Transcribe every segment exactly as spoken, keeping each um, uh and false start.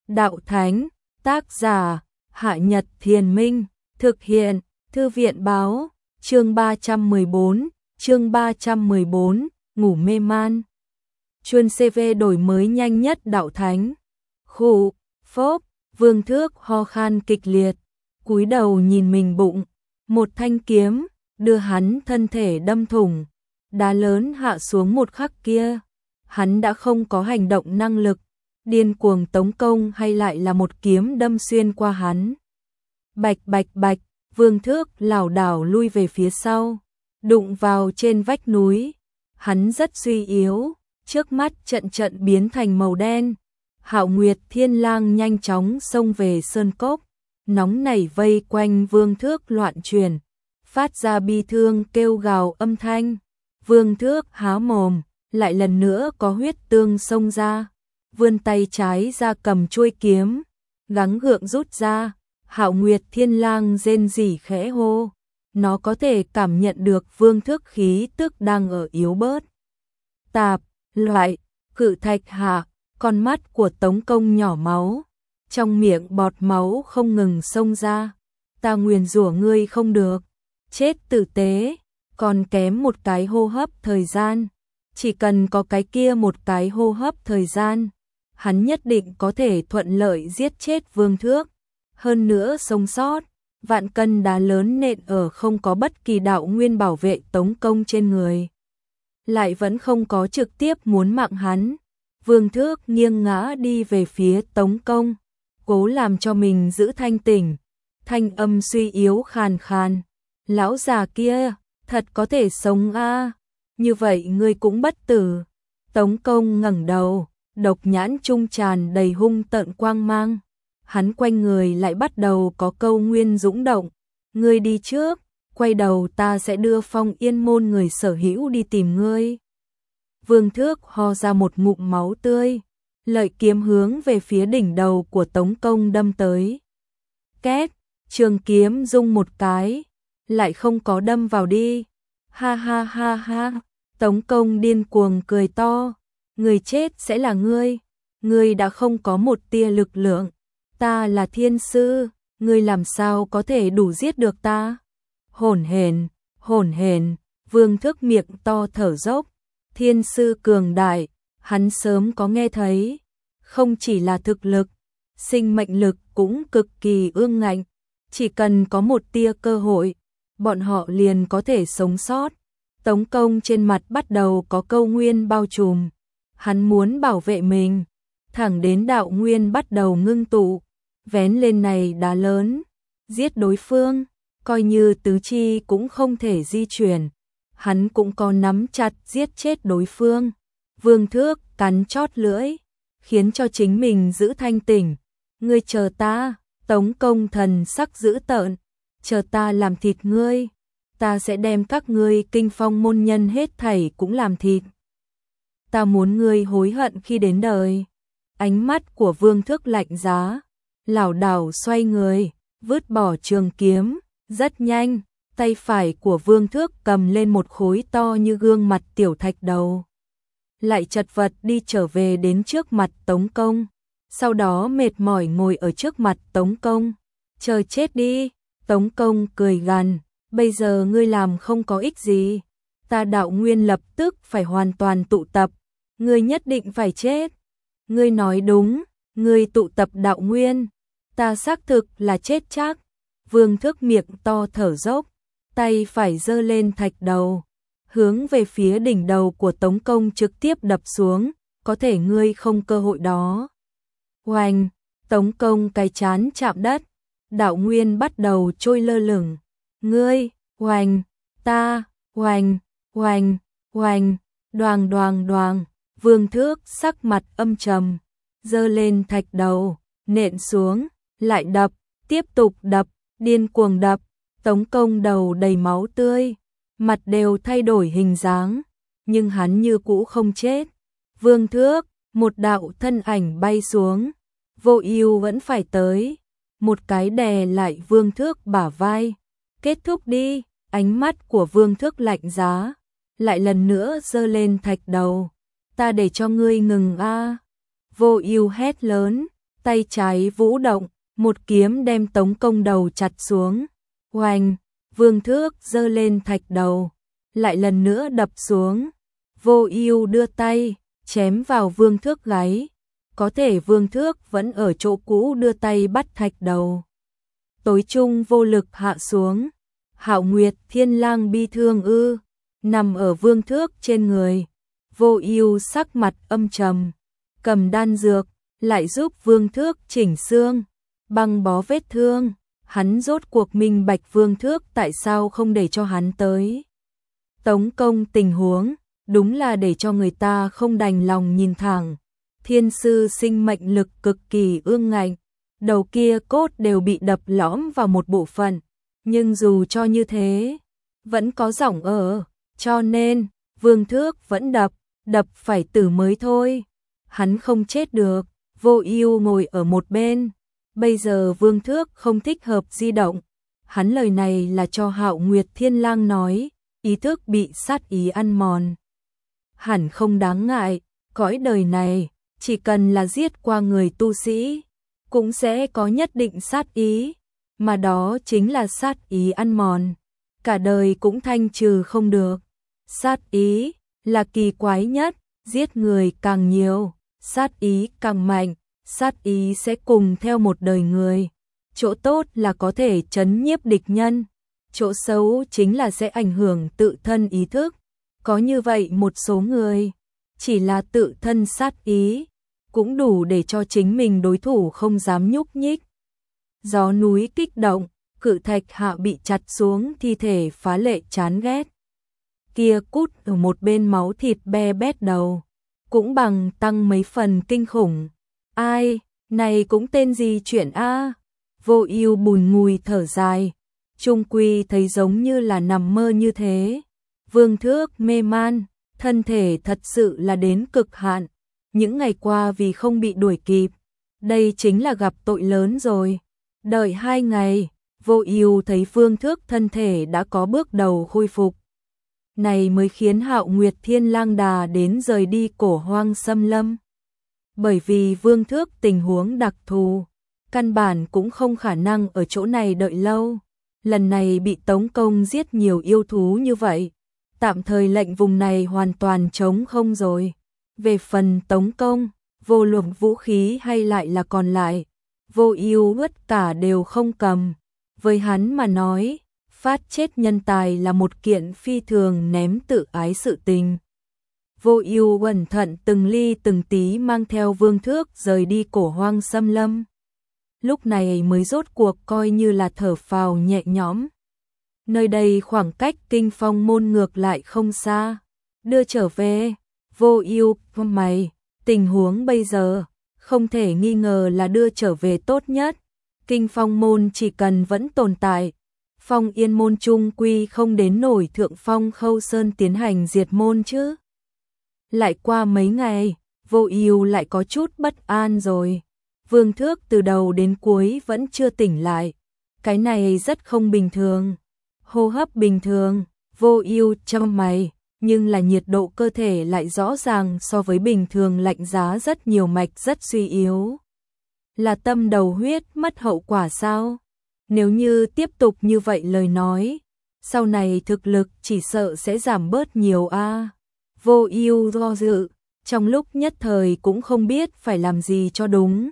Đạo Thánh, tác giả, Hạ Nhật Thiền Minh, thực hiện, Thư viện Báo, chương ba trăm mười bốn, chương ba trăm mười bốn, ngủ mê man. Chuân xê vê đổi mới nhanh nhất Đạo Thánh. Khụ, phốp, Vương Thước ho khan kịch liệt, cúi đầu nhìn mình bụng, một thanh kiếm, đưa hắn thân thể đâm thủng, đá lớn hạ xuống một khắc kia. Hắn đã không có hành động năng lực, điên cuồng tống công hay lại là một kiếm đâm xuyên qua hắn. Bạch bạch bạch, Vương Thước lảo đảo lui về phía sau, đụng vào trên vách núi. Hắn rất suy yếu, trước mắt trận trận biến thành màu đen. Hạo Nguyệt Thiên Lang nhanh chóng xông về sơn cốc, nóng nảy vây quanh Vương Thước loạn truyền, phát ra bi thương kêu gào âm thanh. Vương Thước há mồm, lại lần nữa có huyết tương xông ra, vươn tay trái ra cầm chuôi kiếm, gắng gượng rút ra. Hạo Nguyệt Thiên Lang rên rỉ khẽ hô, nó có thể cảm nhận được Vương Thước khí tức đang ở yếu bớt. Tạp, loại, cự thạch hạ, con mắt của Tống Công nhỏ máu, trong miệng bọt máu không ngừng xông ra. Ta nguyền rủa ngươi không được, chết tử tế, còn kém một cái hô hấp thời gian. Chỉ cần có cái kia một cái hô hấp thời gian, hắn nhất định có thể thuận lợi giết chết Vương Thước. Hơn nữa sống sót, vạn cân đá lớn nện ở không có bất kỳ đạo nguyên bảo vệ Tống Công trên người, lại vẫn không có trực tiếp muốn mạng hắn. Vương Thước nghiêng ngã đi về phía Tống Công, cố làm cho mình giữ thanh tỉnh, thanh âm suy yếu khàn khàn. Lão già kia, thật có thể sống a, à? Như vậy ngươi cũng bất tử. Tống Công ngẩng đầu, độc nhãn trung tràn đầy hung tợn quang mang. Hắn quanh người lại bắt đầu có câu nguyên dũng động. Ngươi đi trước, quay đầu ta sẽ đưa Phong Yên môn người sở hữu đi tìm ngươi. Vương Thước ho ra một ngụm máu tươi, lợi kiếm hướng về phía đỉnh đầu của Tống Công đâm tới. Két, trường kiếm rung một cái, lại không có đâm vào đi. Ha ha ha ha, Tống Công điên cuồng cười to, người chết sẽ là ngươi, ngươi đã không có một tia lực lượng. Ta là thiên sư, ngươi làm sao có thể đủ giết được ta? Hỗn hển, hỗn hển, Vương Thước miệng to thở dốc. Thiên sư cường đại, hắn sớm có nghe thấy, không chỉ là thực lực, sinh mệnh lực cũng cực kỳ ương ngạnh, chỉ cần có một tia cơ hội, bọn họ liền có thể sống sót. Tống Công trên mặt bắt đầu có câu nguyên bao trùm, hắn muốn bảo vệ mình, thẳng đến đạo nguyên bắt đầu ngưng tụ, vén lên này đá lớn, giết đối phương, coi như tứ chi cũng không thể di chuyển, hắn cũng có nắm chặt giết chết đối phương. Vương Thước cắn chót lưỡi, khiến cho chính mình giữ thanh tỉnh. Ngươi chờ ta, Tống Công thần sắc dữ tợn, chờ ta làm thịt ngươi, ta sẽ đem các ngươi Kinh Phong môn nhân hết thảy cũng làm thịt. Ta muốn ngươi hối hận khi đến đời. Ánh mắt của Vương Thước lạnh giá, lảo đảo xoay người, vứt bỏ trường kiếm, rất nhanh, tay phải của Vương Thước cầm lên một khối to như gương mặt tiểu thạch đầu, lại chật vật đi trở về đến trước mặt Tống Công, sau đó mệt mỏi ngồi ở trước mặt Tống Công. Chờ chết đi. Tống Công cười gằn, bây giờ ngươi làm không có ích gì, ta đạo nguyên lập tức phải hoàn toàn tụ tập, ngươi nhất định phải chết. Ngươi nói đúng, ngươi tụ tập đạo nguyên, ta xác thực là chết chắc. Vương Thước miệng to thở dốc, tay phải giơ lên thạch đầu, hướng về phía đỉnh đầu của Tống Công trực tiếp đập xuống, có thể ngươi không cơ hội đó. Oanh, Tống Công cái chán chạm đất, đạo nguyên bắt đầu trôi lơ lửng. Ngươi, oanh, ta, oanh, oanh, oanh, đoàng đoàng đoàng. Vương Thước sắc mặt âm trầm, giơ lên thạch đầu, nện xuống, lại đập, tiếp tục đập, điên cuồng đập. Tống Công đầu đầy máu tươi, mặt đều thay đổi hình dáng, nhưng hắn như cũ không chết. Vương Thước, một đạo thân ảnh bay xuống, Vô Ưu vẫn phải tới, một cái đè lại Vương Thước bả vai. Kết thúc đi. Ánh mắt của Vương Thước lạnh giá, lại lần nữa giơ lên thạch đầu. Ta để cho ngươi ngừng a. Vô Ưu hét lớn, tay trái vũ động, một kiếm đem Tống Công đầu chặt xuống. Oanh, Vương Thước giơ lên thạch đầu, lại lần nữa đập xuống. Vô Ưu đưa tay, chém vào Vương Thước gáy. Có thể Vương Thước vẫn ở chỗ cũ đưa tay bắt thạch đầu. Tối trung vô lực hạ xuống. Hạo Nguyệt Thiên Lang bi thương ư, nằm ở Vương Thước trên người. Vô Ưu sắc mặt âm trầm, cầm đan dược, lại giúp Vương Thước chỉnh xương, băng bó vết thương. Hắn rốt cuộc minh bạch Vương Thước tại sao không để cho hắn tới. Tống Công tình huống, đúng là để cho người ta không đành lòng nhìn thẳng. Thiên sư sinh mệnh lực cực kỳ ương ngạnh, đầu kia cốt đều bị đập lõm vào một bộ phận, nhưng dù cho như thế, vẫn có giọng ở, cho nên Vương Thước vẫn đập, đập phải tử mới thôi. Hắn không chết được. Vô Ưu ngồi ở một bên. Bây giờ Vương Thước không thích hợp di động. Hắn lời này là cho Hạo Nguyệt Thiên Lang nói, ý thức bị sát ý ăn mòn. Hẳn không đáng ngại, cõi đời này, chỉ cần là giết qua người tu sĩ, cũng sẽ có nhất định sát ý, mà đó chính là sát ý ăn mòn. Cả đời cũng thanh trừ không được. Sát ý là kỳ quái nhất, giết người càng nhiều, sát ý càng mạnh, sát ý sẽ cùng theo một đời người. Chỗ tốt là có thể trấn nhiếp địch nhân, chỗ xấu chính là sẽ ảnh hưởng tự thân ý thức. Có như vậy một số người, chỉ là tự thân sát ý, cũng đủ để cho chính mình đối thủ không dám nhúc nhích. Gió núi kích động, cự thạch hạ bị chặt xuống, thi thể phá lệ chán ghét. Kia cút ở một bên máu thịt be bét đầu, cũng bằng tăng mấy phần kinh khủng. Ai, này cũng tên gì chuyện a? Vô Ưu bùi ngùi thở dài, chung quy thấy giống như là nằm mơ như thế. Vương Thước mê man, thân thể thật sự là đến cực hạn. Những ngày qua vì không bị đuổi kịp, đây chính là gặp tội lớn rồi. Đợi hai ngày, Vô Ưu thấy Vương Thước thân thể đã có bước đầu khôi phục. Này mới khiến Hạo Nguyệt Thiên Lang đà đến rời đi Cổ Hoang Xâm Lâm. Bởi vì Vương Thước tình huống đặc thù, căn bản cũng không khả năng ở chỗ này đợi lâu. Lần này bị Tống Công giết nhiều yêu thú như vậy, tạm thời lệnh vùng này hoàn toàn trống không rồi. Về phần Tống Công, vô luận vũ khí hay lại là còn lại, Vô Ưu tất cả đều không cầm. Với hắn mà nói, phát chết nhân tài là một kiện phi thường ném tự ái sự tình. Vô Ưu cẩn thận từng ly từng tí mang theo Vương Thước rời đi Cổ Hoang Xâm Lâm. Lúc này mới rốt cuộc coi như là thở phào nhẹ nhõm. Nơi đây khoảng cách Kinh Phong môn ngược lại không xa. Đưa trở về, Vô Ưu, mày, tình huống bây giờ, không thể nghi ngờ là đưa trở về tốt nhất. Kinh Phong môn chỉ cần vẫn tồn tại, Phong Yên môn chung quy không đến nổi Thượng Phong Khâu Sơn tiến hành diệt môn chứ. Lại qua mấy ngày, Vô Ưu lại có chút bất an rồi. Vương Thước từ đầu đến cuối vẫn chưa tỉnh lại. Cái này rất không bình thường. Hô hấp bình thường, Vô Ưu chau mày, nhưng là nhiệt độ cơ thể lại rõ ràng so với bình thường lạnh giá rất nhiều, mạch rất suy yếu. Là tâm đầu huyết mất hậu quả sao? Nếu như tiếp tục như vậy lời nói, sau này thực lực chỉ sợ sẽ giảm bớt nhiều a. À. Vô Ưu do dự, trong lúc nhất thời cũng không biết phải làm gì cho đúng.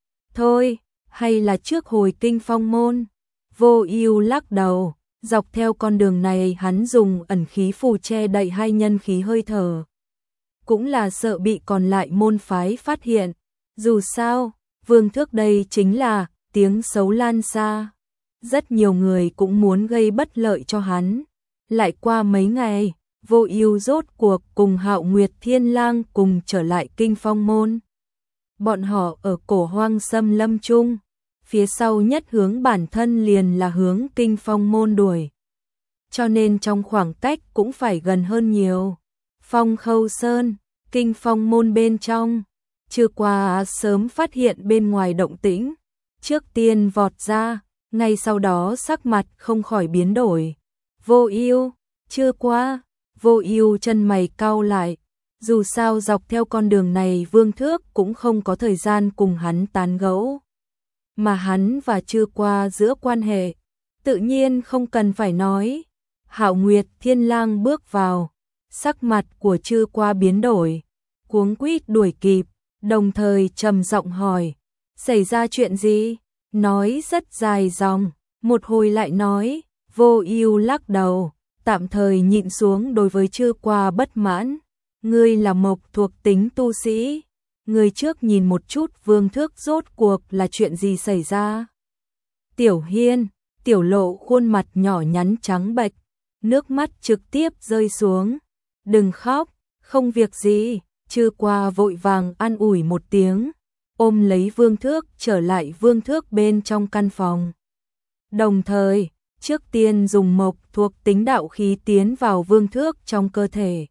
Thôi, hay là trước hồi Kinh Phong môn. Vô Ưu lắc đầu, dọc theo con đường này hắn dùng ẩn khí phù che đậy hai nhân khí hơi thở. Cũng là sợ bị còn lại môn phái phát hiện. Dù sao, Vương Thước đây chính là tiếng xấu lan xa. Rất nhiều người cũng muốn gây bất lợi cho hắn. Lại qua mấy ngày, Vô Ưu rốt cuộc cùng Hạo Nguyệt Thiên Lang cùng trở lại Kinh Phong môn. Bọn họ ở Cổ Hoang Xâm Lâm chung, phía sau nhất hướng bản thân liền là hướng Kinh Phong môn đuổi. Cho nên trong khoảng cách cũng phải gần hơn nhiều. Phong Khâu Sơn, Kinh Phong môn bên trong, chưa qua sớm phát hiện bên ngoài động tĩnh, trước tiên vọt ra, ngay sau đó sắc mặt không khỏi biến đổi. Vô Ưu, chưa qua. Vô Ưu chân mày cau lại, Dù sao dọc theo con đường này Vương Thước cũng không có thời gian cùng hắn tán gẫu. Mà hắn và Trư Qua giữa quan hệ, tự nhiên không cần phải nói. Hạo Nguyệt Thiên Lang bước vào, sắc mặt của Trư Qua biến đổi, cuống quýt đuổi kịp, đồng thời trầm giọng hỏi, xảy ra chuyện gì? Nói rất dài dòng, một hồi lại nói, Vô Ưu lắc đầu, tạm thời nhịn xuống đối với Trư Qua bất mãn. Ngươi là mộc thuộc tính tu sĩ, ngươi trước nhìn một chút Vương Thước rốt cuộc là chuyện gì xảy ra. Tiểu Hiên, Tiểu Lộ khuôn mặt nhỏ nhắn trắng bệch, nước mắt trực tiếp rơi xuống. Đừng khóc, không việc gì. Trư Qua vội vàng an ủi một tiếng, ôm lấy Vương Thước trở lại Vương Thước bên trong căn phòng. Đồng thời, trước tiên dùng mộc thuộc tính đạo khí tiến vào Vương Thước trong cơ thể.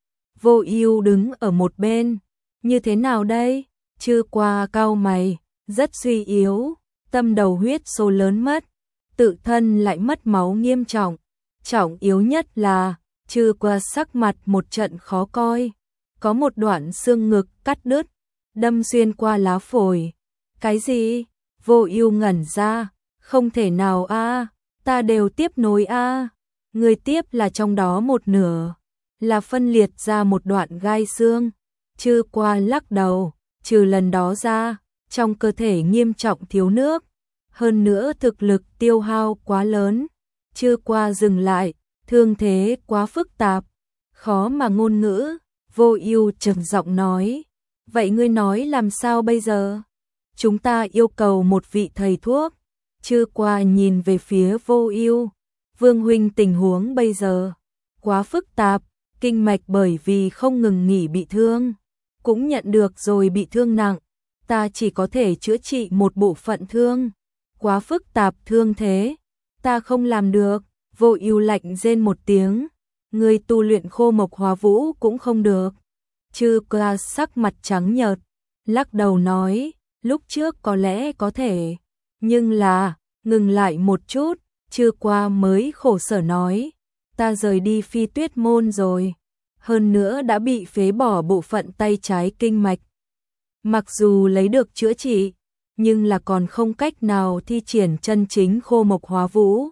Vô Ưu đứng ở một bên, như thế nào đây? Trư Qua cau mày, rất suy yếu, tâm đầu huyết số lớn mất, tự thân lại mất máu nghiêm trọng. Trọng yếu nhất là, Trư Qua sắc mặt một trận khó coi, có một đoạn xương ngực cắt đứt, đâm xuyên qua lá phổi. Cái gì? Vô Ưu ngẩn ra, không thể nào a, ta đều tiếp nối a. Người tiếp là trong đó một nửa, là phân liệt ra một đoạn gai xương. Trư Qua lắc đầu, trừ lần đó ra, trong cơ thể nghiêm trọng thiếu nước, hơn nữa thực lực tiêu hao quá lớn. Trư Qua dừng lại, thương thế quá phức tạp, khó mà ngôn ngữ. Vô Ưu trầm giọng nói, vậy ngươi nói làm sao bây giờ? Chúng ta yêu cầu một vị thầy thuốc. Trư Qua nhìn về phía Vô Ưu, Vương huynh tình huống bây giờ quá phức tạp, kinh mạch bởi vì không ngừng nghỉ bị thương, cũng nhận được rồi bị thương nặng, ta chỉ có thể chữa trị một bộ phận thương, quá phức tạp thương thế, ta không làm được. Vô Ưu lạnh rên một tiếng, ngươi tu luyện Khô Mộc Hóa Vũ cũng không được. Trư Qua sắc mặt trắng nhợt, lắc đầu nói, lúc trước có lẽ có thể, nhưng là, ngừng lại một chút, Trư Qua mới khổ sở nói, ta rời đi Phi Tuyết môn rồi, hơn nữa đã bị phế bỏ bộ phận tay trái kinh mạch. Mặc dù lấy được chữa trị, nhưng là còn không cách nào thi triển chân chính Khô Mộc Hóa Vũ.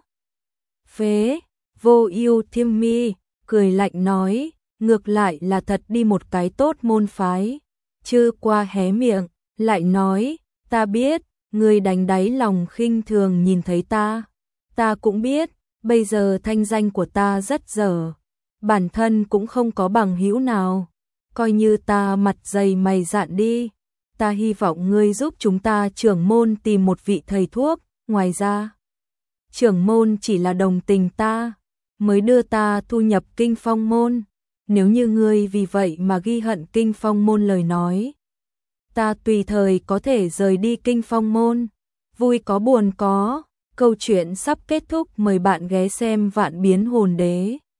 Phế, Vô Ưu thiêm mi, cười lạnh nói, ngược lại là thật đi một cái tốt môn phái. Trư Qua hé miệng, lại nói, ta biết, ngươi đánh đáy lòng khinh thường nhìn thấy ta. Ta cũng biết, bây giờ thanh danh của ta rất dở, bản thân cũng không có bằng hữu nào, coi như ta mặt dày mày dạn đi. Ta hy vọng ngươi giúp chúng ta trưởng môn tìm một vị thầy thuốc, ngoài ra, trưởng môn chỉ là đồng tình ta, mới đưa ta thu nhập Kinh Phong môn. Nếu như ngươi vì vậy mà ghi hận Kinh Phong môn lời nói, ta tùy thời có thể rời đi Kinh Phong môn. Vui có buồn có, câu chuyện sắp kết thúc, mời bạn ghé xem Vạn Biến Hồn Đế.